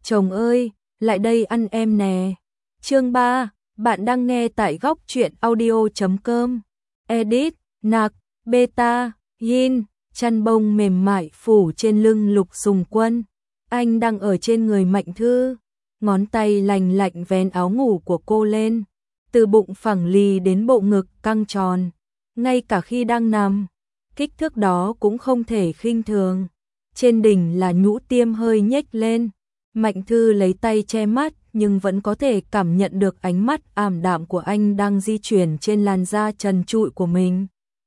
Chồng ơi, lại đây ăn em nè. Chương 3, bạn đang nghe tại góc truyện audio.com. Edit, nạc, beta, yin, chăn bông mềm mại phủ trên lưng Lục Sùng Quân. Anh đang ở trên người Mạnh Thư, ngón tay lành lạnh vén áo ngủ của cô lên, từ bụng phẳng lì đến bộ ngực căng tròn. Ngay cả khi đang nằm, kích thước đó cũng không thể khinh thường. Trên đỉnh là nhũ tiêm hơi nhếch lên. Mạnh Thư lấy tay che mắt nhưng vẫn có thể cảm nhận được ánh mắt ảm đạm của anh đang di chuyển trên làn da trần trụi của mình.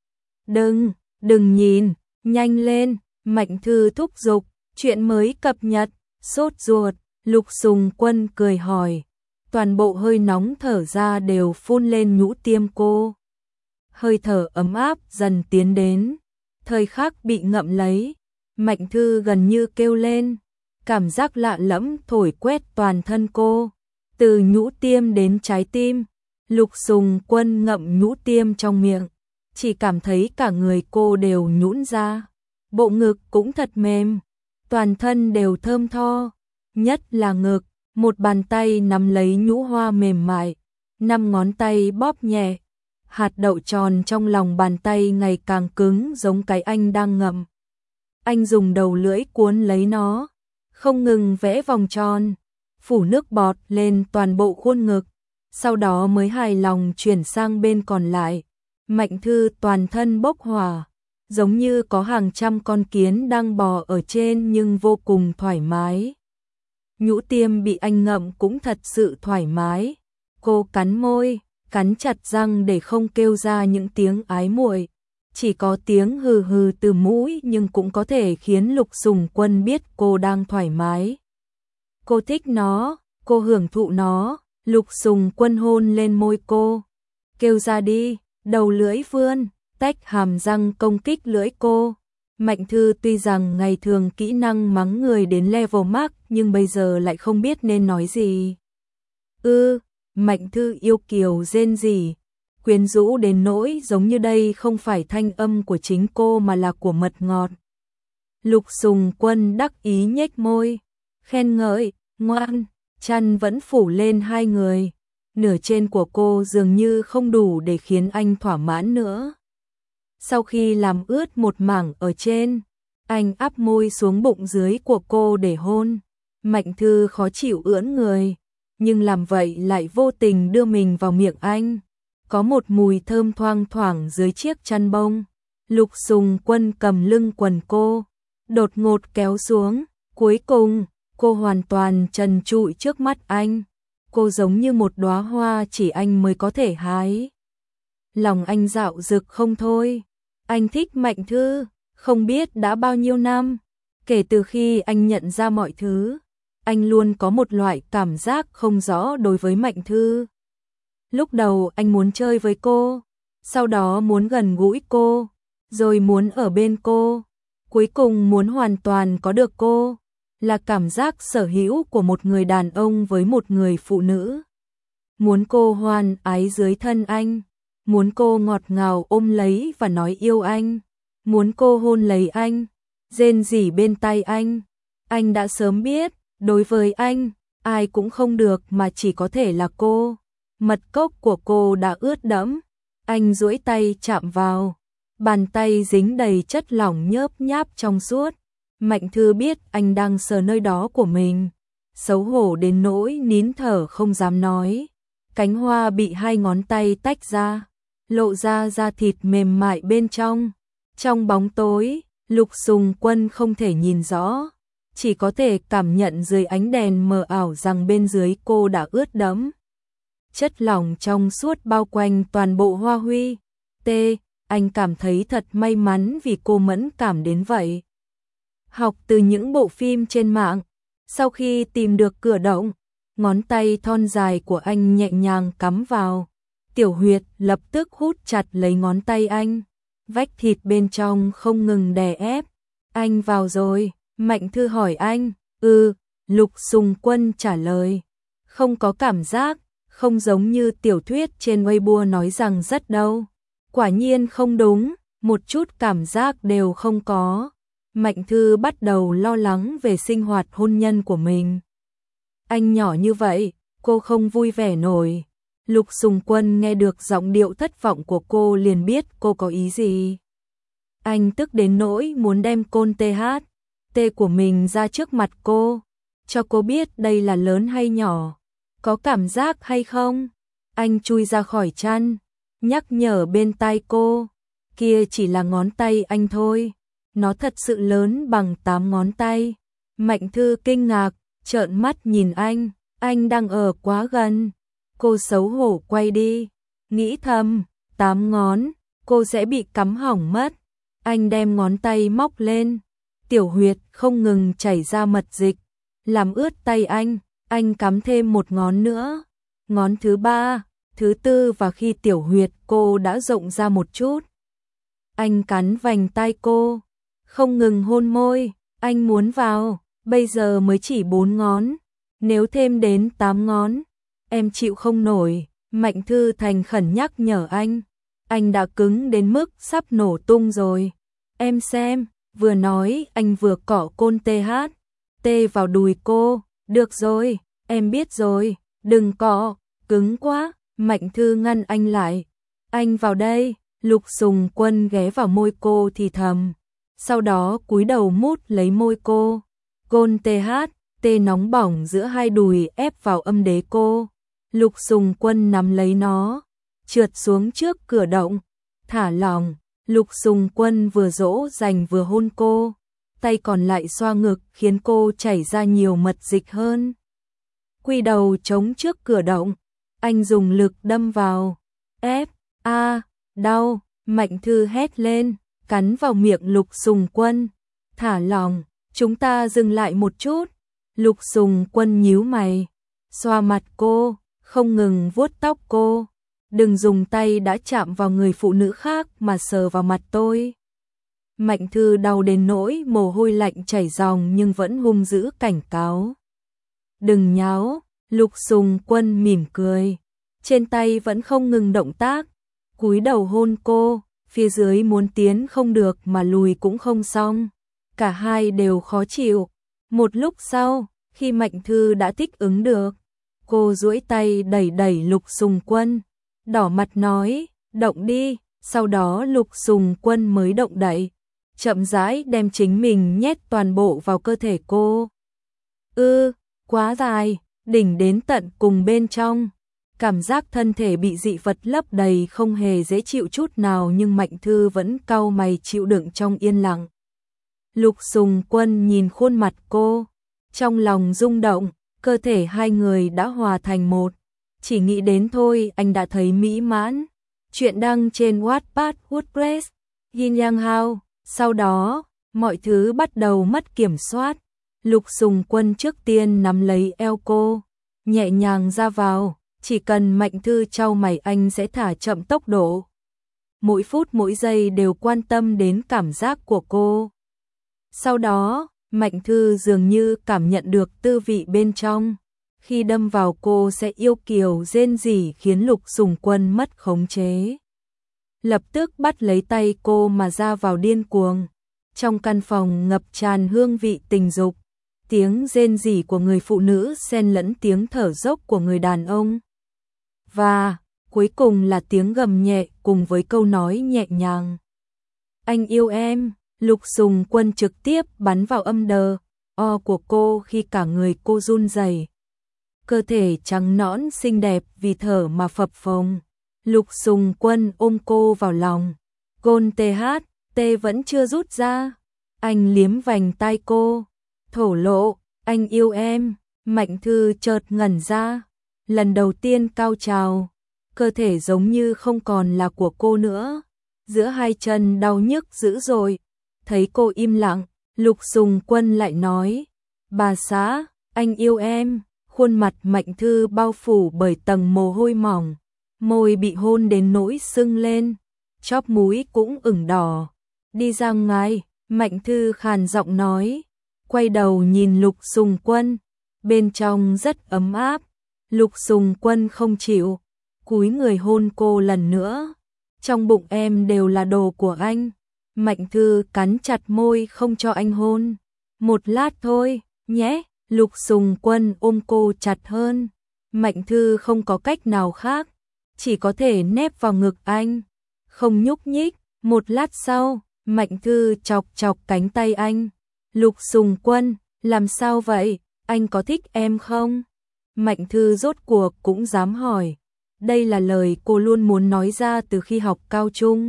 Đừng nhìn, nhanh lên, Mạnh Thư thúc giục, chuyện mới cập nhật, sốt ruột, Lục Sùng Quân cười hỏi. Toàn bộ hơi nóng thở ra đều phun lên nhũ tiêm cô. Hơi thở ấm áp dần tiến đến, thời khắc bị ngậm lấy, Mạnh Thư gần như kêu lên. Cảm giác lạ lẫm thổi quét toàn thân cô, từ nhũ tiêm đến trái tim. Lục Sùng Quân ngậm nhũ tiêm trong miệng, chỉ cảm thấy cả người cô đều nhũn ra, bộ ngực cũng thật mềm, toàn thân đều thơm tho, nhất là ngực. Một bàn tay nắm lấy nhũ hoa mềm mại, 5 ngón tay bóp nhẹ, hạt đậu tròn trong lòng bàn tay ngày càng cứng giống cái anh đang ngậm. Anh dùng đầu lưỡi cuốn lấy nó, không ngừng vẽ vòng tròn, phủ nước bọt lên toàn bộ khuôn ngực, sau đó mới hài lòng chuyển sang bên còn lại. Mạnh Thư toàn thân bốc hỏa, giống như có hàng trăm con kiến đang bò ở trên nhưng vô cùng thoải mái. Nhũ tiêm bị anh ngậm cũng thật sự thoải mái. Cô cắn môi, cắn chặt răng để không kêu ra những tiếng ái muội. Chỉ có tiếng hừ hừ từ mũi nhưng cũng có thể khiến Lục Sùng Quân biết cô đang thoải mái. Cô thích nó, cô hưởng thụ nó. Lục Sùng Quân hôn lên môi cô. Kêu ra đi, đầu lưỡi vươn, tách hàm răng công kích lưỡi cô. Mạnh Thư tuy rằng ngày thường kỹ năng mắng người đến level max nhưng bây giờ lại không biết nên nói gì. Mạnh Thư yêu kiều rên rỉ, quyến rũ đến nỗi giống như đây không phải thanh âm của chính cô mà là của mật ngọt. Lục Sùng Quân đắc ý nhếch môi, khen ngợi, ngoan, chăn vẫn phủ lên hai người. Nửa trên của cô dường như không đủ để khiến anh thỏa mãn nữa. Sau khi làm ướt một mảng ở trên, anh áp môi xuống bụng dưới của cô để hôn. Mạnh Thư khó chịu ưỡn người, nhưng làm vậy lại vô tình đưa mình vào miệng anh. Có một mùi thơm thoang thoảng dưới chiếc chăn bông. Lục Sùng Quân cầm lưng quần cô, đột ngột kéo xuống. Cuối cùng, cô hoàn toàn trần trụi trước mắt anh. Cô giống như một đóa hoa chỉ anh mới có thể hái. Lòng anh dạo dực không thôi. Anh thích Mạnh Thư, không biết đã bao nhiêu năm. Kể từ khi anh nhận ra mọi thứ, anh luôn có một loại cảm giác không rõ đối với Mạnh Thư. Lúc đầu anh muốn chơi với cô, sau đó muốn gần gũi cô, rồi muốn ở bên cô, cuối cùng muốn hoàn toàn có được cô, là cảm giác sở hữu của một người đàn ông với một người phụ nữ. Muốn cô hoan ái dưới thân anh, muốn cô ngọt ngào ôm lấy và nói yêu anh, muốn cô hôn lấy anh, rên rỉ bên tai anh. Anh đã sớm biết, đối với anh, ai cũng không được mà chỉ có thể là cô. Mật cốc của cô đã ướt đẫm, anh duỗi tay chạm vào, bàn tay dính đầy chất lỏng nhớp nháp trong suốt. Mạnh Thư biết anh đang sờ nơi đó của mình, xấu hổ đến nỗi nín thở không dám nói. Cánh hoa bị hai ngón tay tách ra, lộ ra da thịt mềm mại bên trong. Trong bóng tối, Lục Sùng Quân không thể nhìn rõ, chỉ có thể cảm nhận dưới ánh đèn mờ ảo rằng bên dưới cô đã ướt đẫm. Chất lỏng trong suốt bao quanh toàn bộ hoa huy. Anh cảm thấy thật may mắn vì cô mẫn cảm đến vậy. Học từ những bộ phim trên mạng, sau khi tìm được cửa động, ngón tay thon dài của anh nhẹ nhàng cắm vào. Tiểu huyệt lập tức hút chặt lấy ngón tay anh. Vách thịt bên trong không ngừng đè ép. Anh vào rồi, Mạnh Thư hỏi anh. Lục Sùng Quân trả lời. Không có cảm giác, không giống như tiểu thuyết trên Weibo nói rằng rất đâu. Quả nhiên không đúng, một chút cảm giác đều không có. Mạnh Thư bắt đầu lo lắng về sinh hoạt hôn nhân của mình. Anh nhỏ như vậy, cô không vui vẻ nổi. Lục Sùng Quân nghe được giọng điệu thất vọng của cô liền biết cô có ý gì. Anh tức đến nỗi muốn đem côn THT của mình ra trước mặt cô, cho cô biết đây là lớn hay nhỏ, có cảm giác hay không. Anh chui ra khỏi chăn, nhắc nhở bên tai cô, kia chỉ là ngón tay anh thôi, nó thật sự lớn bằng 8 ngón tay. Mạnh Thư kinh ngạc, trợn mắt nhìn anh đang ở quá gần. Cô xấu hổ quay đi, nghĩ thầm, 8 ngón, cô sẽ bị cắm hỏng mất. Anh đem ngón tay móc lên, tiểu huyệt không ngừng chảy ra mật dịch, làm ướt tay anh cắm thêm một ngón nữa, ngón thứ 3, thứ 4 và khi tiểu huyệt cô đã rộng ra một chút. Anh cắn vành tai cô, không ngừng hôn môi, anh muốn vào, bây giờ mới chỉ 4 ngón, nếu thêm đến 8 ngón, em chịu không nổi. Mạnh Thư thành khẩn nhắc nhở anh đã cứng đến mức sắp nổ tung rồi. Em xem, vừa nói anh vừa cọ côn THT vào đùi cô, được rồi, em biết rồi, đừng cọ, cứng quá. Mạnh Thư ngăn anh lại, anh vào đây. Lục Sùng Quân ghé vào môi cô thì thầm, sau đó cúi đầu mút lấy môi cô, côn THT nóng bỏng giữa hai đùi ép vào âm đế cô. Lục Sùng Quân nắm lấy nó, trượt xuống trước cửa động, thả lỏng. Lục Sùng Quân vừa dỗ dành vừa hôn cô, tay còn lại xoa ngực khiến cô chảy ra nhiều mật dịch hơn. Quy đầu chống trước cửa động, anh dùng lực đâm vào. Đau. Mạnh Thư hét lên, cắn vào miệng Lục Sùng Quân. Thả lỏng, chúng ta dừng lại một chút. Lục Sùng Quân nhíu mày, xoa mặt cô, không ngừng vuốt tóc cô. Đừng dùng tay đã chạm vào người phụ nữ khác mà sờ vào mặt tôi. Mạnh Thư đau đến nỗi mồ hôi lạnh chảy ròng nhưng vẫn hung dữ cảnh cáo. Đừng nháo. Lục Sùng Quân mỉm cười, trên tay vẫn không ngừng động tác, cúi đầu hôn cô, phía dưới muốn tiến không được mà lùi cũng không xong. Cả hai đều khó chịu. Một lúc sau, khi Mạnh Thư đã thích ứng được, cô duỗi tay đẩy đẩy Lục Sùng Quân, đỏ mặt nói, động đi. Sau đó Lục Sùng Quân mới động đậy, chậm rãi đem chính mình nhét toàn bộ vào cơ thể cô. Quá dài, đỉnh đến tận cùng bên trong. Cảm giác thân thể bị dị vật lấp đầy không hề dễ chịu chút nào nhưng Mạnh Thư vẫn cau mày chịu đựng trong yên lặng. Lục Sùng Quân nhìn khuôn mặt cô, trong lòng rung động, cơ thể hai người đã hòa thành một. Chỉ nghĩ đến thôi anh đã thấy mỹ mãn. Chuyện đăng trên Wattpad WordPress, Yin Yang Hao. Sau đó, mọi thứ bắt đầu mất kiểm soát. Lục Sùng Quân trước tiên nắm lấy eo cô, nhẹ nhàng ra vào, chỉ cần Mạnh Thư chau mày anh sẽ thả chậm tốc độ. Mỗi phút mỗi giây đều quan tâm đến cảm giác của cô. Sau đó, Mạnh Thư dường như cảm nhận được tư vị bên trong. Khi đâm vào cô sẽ yêu kiều rên rỉ khiến Lục Sùng Quân mất khống chế. Lập tức bắt lấy tay cô mà ra vào điên cuồng. Trong căn phòng ngập tràn hương vị tình dục, tiếng rên rỉ của người phụ nữ xen lẫn tiếng thở dốc của người đàn ông. Và cuối cùng là tiếng gầm nhẹ cùng với câu nói nhẹ nhàng. Anh yêu em. Lục Sùng Quân trực tiếp bắn vào âm đờ của cô khi cả người cô run rẩy. Cơ thể trắng nõn xinh đẹp vì thở mà phập phồng. Lục Sùng Quân ôm cô vào lòng. Côn THT vẫn chưa rút ra. Anh liếm vành tai cô, thổ lộ, anh yêu em. Mạnh Thư chợt ngẩn ra. Lần đầu tiên cao trào, cơ thể giống như không còn là của cô nữa. Giữa hai chân đau nhức dữ dội. Thấy cô im lặng, Lục Sùng Quân lại nói, bà xã, anh yêu em. Khuôn mặt Mạnh Thư bao phủ bởi tầng mồ hôi mỏng, môi bị hôn đến nỗi sưng lên, chóp mũi cũng ửng đỏ. Đi ra ngoài, Mạnh Thư khàn giọng nói, quay đầu nhìn Lục Sùng Quân, bên trong rất ấm áp. Lục Sùng Quân không chịu, cúi người hôn cô lần nữa. Trong bụng em đều là đồ của anh. Mạnh Thư cắn chặt môi không cho anh hôn. Một lát thôi, nhé. Lục Sùng Quân ôm cô chặt hơn. Mạnh Thư không có cách nào khác, chỉ có thể nép vào ngực anh, không nhúc nhích. Một lát sau, Mạnh Thư chọc chọc cánh tay anh. Lục Sùng Quân, làm sao vậy, anh có thích em không? Mạnh Thư rốt cuộc cũng dám hỏi. Đây là lời cô luôn muốn nói ra từ khi học cao trung.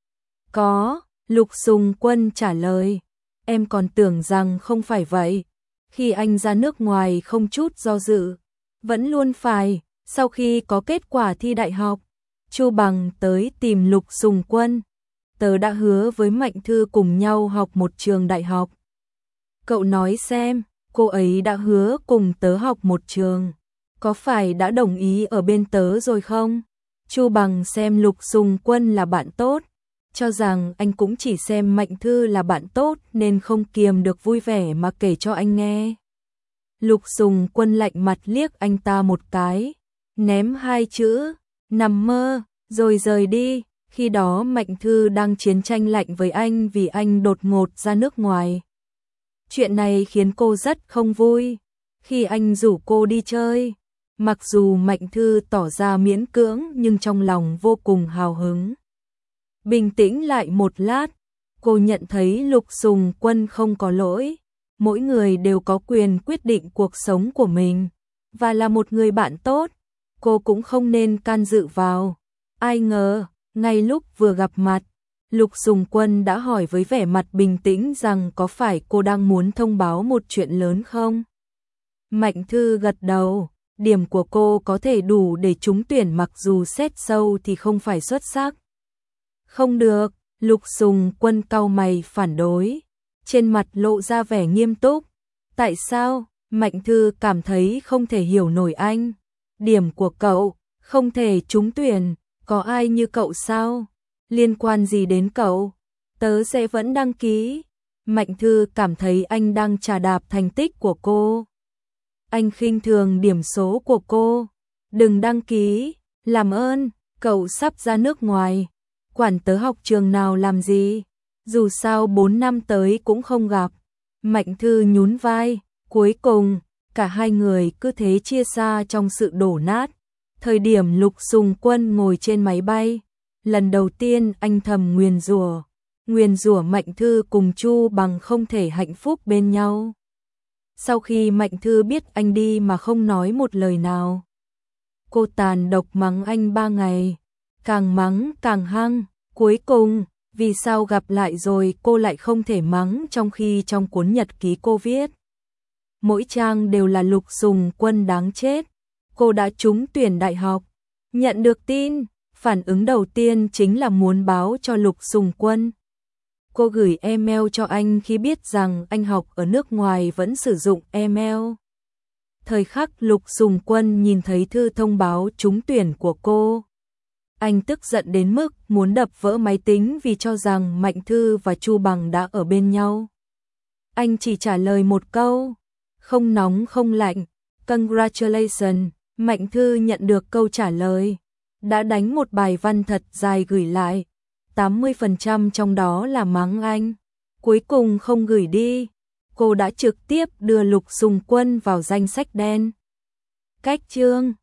Có, Lục Sùng Quân trả lời. Em còn tưởng rằng không phải vậy. Khi anh ra nước ngoài không chút do dự, vẫn luôn phải. Sau khi có kết quả thi đại học, Chu Bằng tới tìm Lục Sùng Quân. Tớ đã hứa với Mạnh Thư cùng nhau học một trường đại học. Cậu nói xem, cô ấy đã hứa cùng tớ học một trường, có phải đã đồng ý ở bên tớ rồi không? Chu Bằng xem Lục Sùng Quân là bạn tốt, cho rằng anh cũng chỉ xem Mạnh Thư là bạn tốt nên không kiềm được vui vẻ mà kể cho anh nghe. Lục Sùng Quân lạnh mặt liếc anh ta một cái, ném hai chữ, nằm mơ, rồi rời đi. Khi đó Mạnh Thư đang chiến tranh lạnh với anh vì anh đột ngột ra nước ngoài. Chuyện này khiến cô rất không vui. Khi anh rủ cô đi chơi, mặc dù Mạnh Thư tỏ ra miễn cưỡng nhưng trong lòng vô cùng hào hứng. Bình tĩnh lại một lát, cô nhận thấy Lục Sùng Quân không có lỗi. Mỗi người đều có quyền quyết định cuộc sống của mình, và là một người bạn tốt, cô cũng không nên can dự vào. Ai ngờ, ngay lúc vừa gặp mặt, Lục Sùng Quân đã hỏi với vẻ mặt bình tĩnh rằng có phải cô đang muốn thông báo một chuyện lớn không? Mạnh Thư gật đầu, điểm của cô có thể đủ để trúng tuyển mặc dù xét sâu thì không phải xuất sắc. Không được, Lục Sùng Quân cau mày phản đối, trên mặt lộ ra vẻ nghiêm túc. Tại sao? Mạnh Thư cảm thấy không thể hiểu nổi anh. Điểm của cậu, không thể trúng tuyển, có ai như cậu sao? Liên quan gì đến cậu? Tớ sẽ vẫn đăng ký. Mạnh Thư cảm thấy anh đang trà đạp thành tích của cô. Anh khinh thường điểm số của cô. Đừng đăng ký, làm ơn, cậu sắp ra nước ngoài. Quản tớ học trường nào làm gì? Dù sao 4 năm tới cũng không gặp. Mạnh Thư nhún vai, cuối cùng, cả hai người cứ thế chia xa trong sự đổ nát. Thời điểm Lục Sùng Quân ngồi trên máy bay, lần đầu tiên anh thầm nguyền rủa Mạnh Thư cùng Chu Bằng không thể hạnh phúc bên nhau. Sau khi Mạnh Thư biết anh đi mà không nói một lời nào, cô tàn độc mắng anh 3 ngày, càng mắng càng hăng. Cuối cùng, vì sao gặp lại rồi cô lại không thể mắng trong khi trong cuốn nhật ký cô viết mỗi trang đều là Lục Sùng Quân đáng chết. Cô đã trúng tuyển đại học, nhận được tin, phản ứng đầu tiên chính là muốn báo cho Lục Sùng Quân. Cô gửi email cho anh khi biết rằng anh học ở nước ngoài vẫn sử dụng email. Thời khắc Lục Sùng Quân nhìn thấy thư thông báo trúng tuyển của cô, anh tức giận đến mức muốn đập vỡ máy tính vì cho rằng Mạnh Thư và Chu Bằng đã ở bên nhau. Anh chỉ trả lời một câu, không nóng không lạnh, congratulations. Mạnh Thư nhận được câu trả lời, đã đánh một bài văn thật dài gửi lại, 80% trong đó là mắng anh. Cuối cùng không gửi đi, cô đã trực tiếp đưa Lục Sùng Quân vào danh sách đen. Cách chương